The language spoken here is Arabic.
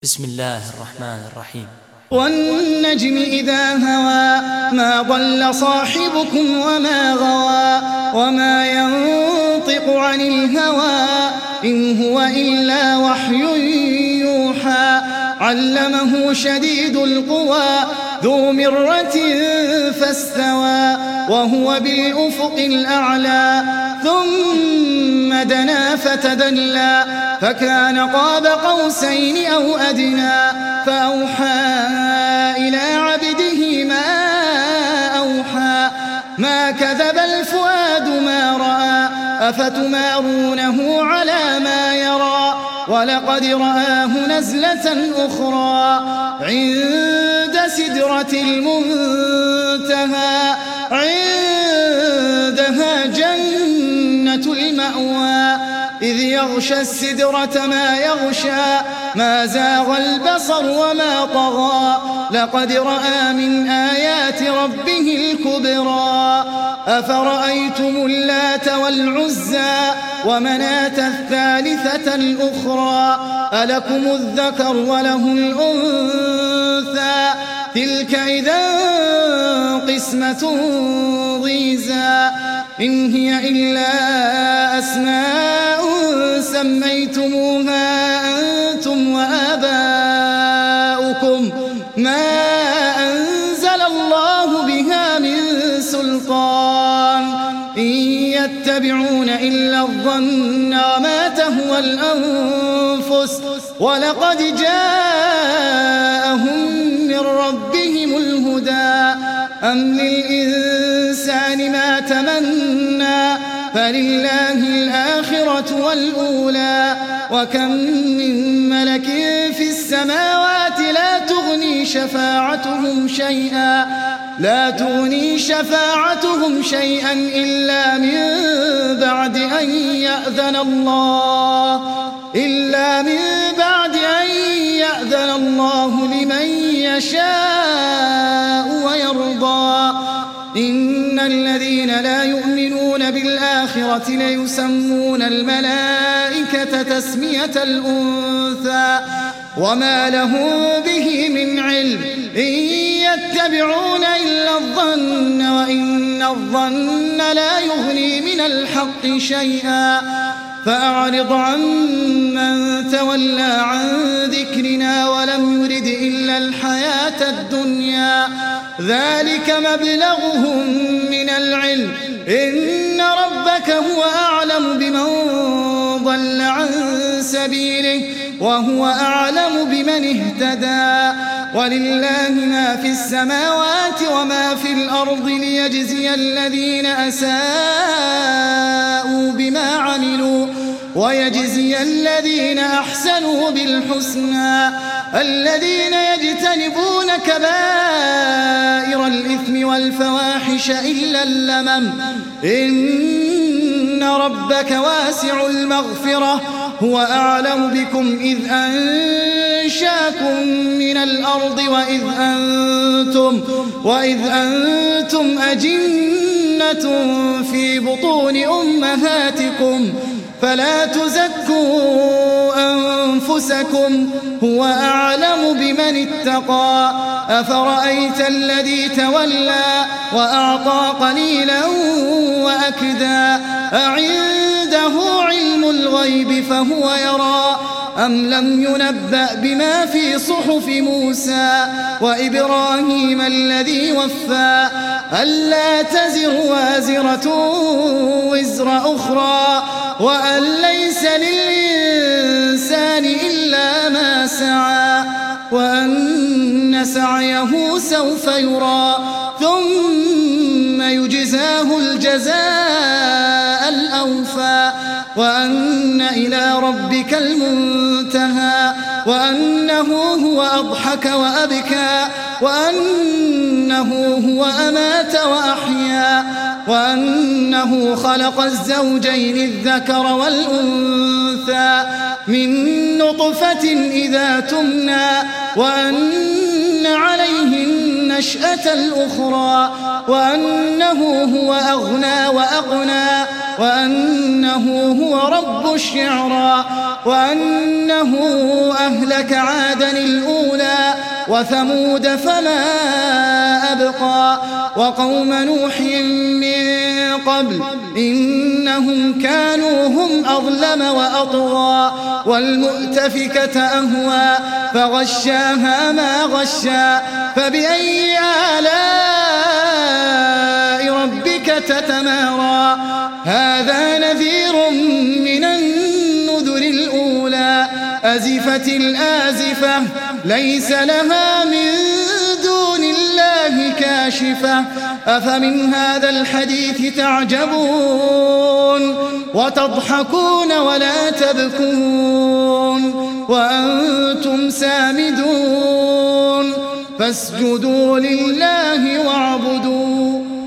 بسم الله الرحمن الرحيم. والنجم إذا هوى ما ضل صاحبكم وما غوى وما ينطق عن الهوى إن هو إلا وحي يوحى علمه شديد القوى ذو مرة فاستوى وهو بالأفق الأعلى ثم دنا فتدلى فكان قاب قوسين أو أدنى فأوحى إلى عبده ما أوحى ما كذب الفؤاد ما رأى أفتمارونه على ما يرى ولقد رآه نزلة أخرى عند سدرة المنتهى عندها جنة المأوى إذ يغشى السدرة ما يغشى ما زاغ البصر وما طغى لقد رأى من آيات ربه الكبرى أفرأيتم اللات والعزى ومناة الثالثة الأخرى ألكم الذكر وله الأنثى تلك إذا قسمة ضيزى إن هي إلا أسماء سميتموها أنتم وآباؤكم ما أنزل الله بها من سلطان إن يتبعون إلا الظن وما تهوى الأنفس ولقد جاءهم من ربهم الهدى أم للإنسان ما تمنى فلله الآخرة والأولى وكم من ملك في السماوات لا تغني شفاعتهم شيئا إلا من بعد أن يأذن الله لمن يشاء ويرضى إن الذين لا يؤمنون بالآخرة ليسمون الملائكة تسمية الأنثى وما لهم به من علم إن يتبعون إلا الظن وإن الظن لا يغني من الحق شيئا فأعرض عن من تولى عن ذكرنا ولم يرد إلا الحياة الدنيا ذلك مبلغهم من العلم إن ربك هو أعلم بمن ضل عن سبيله وهو أعلم بمن اهتدى ولله ما في السماوات وما في الأرض ليجزي الذين أساءوا بما عملوا ويجزي الذين أحسنوا بالحسنى الذين يجتنبون كبائر الإثم والفواحش إلا اللمم إن ربك واسع المغفرة هو أعلم بكم إذ أنشاكم من الأرض وإذ أنتم أجنة في بطون أمهاتكم فلا تزكوا أنفسكم هو أعلم بمن اتقى أفرأيت الذي تولى وأعطى قليلا وأكدى أعنده علم الغيب فهو يرى أم لم ينبأ بما في صحف موسى وإبراهيم الذي وفى ألا تزر وازرة وزر أخرى وأن ليس للإنسان إلا ما سعى وأن سعيه سوف يرى ثم يجزاه الجزاء الأوفى وأن إلى ربك المنتهى وأنه هو أضحك وأبكى وأنه هو أمات وأحيا وأنه خلق الزوجين الذكر والأنثى من نطفة إذا تمنى وأن عليه النشأة الأخرى وأنه هو أغنى وأقنى وأنه هو رب الشعرى وأنه أهلك عادا الأولى وثمود فما أبقى وقوم نوح من قبل إنهم كانوا هم أظلم وأطغى والمؤتفكة أهوى فغشاها ما غشى فبأي آلاء ربك تتمارى هذا نذير من النذر الأولى أزفت الآزفة ليس لها من دون الله كاشفة أفمن هذا الحديث تعجبون وتضحكون ولا تبكون وأنتم سامدون فاسجدوا لله واعبدون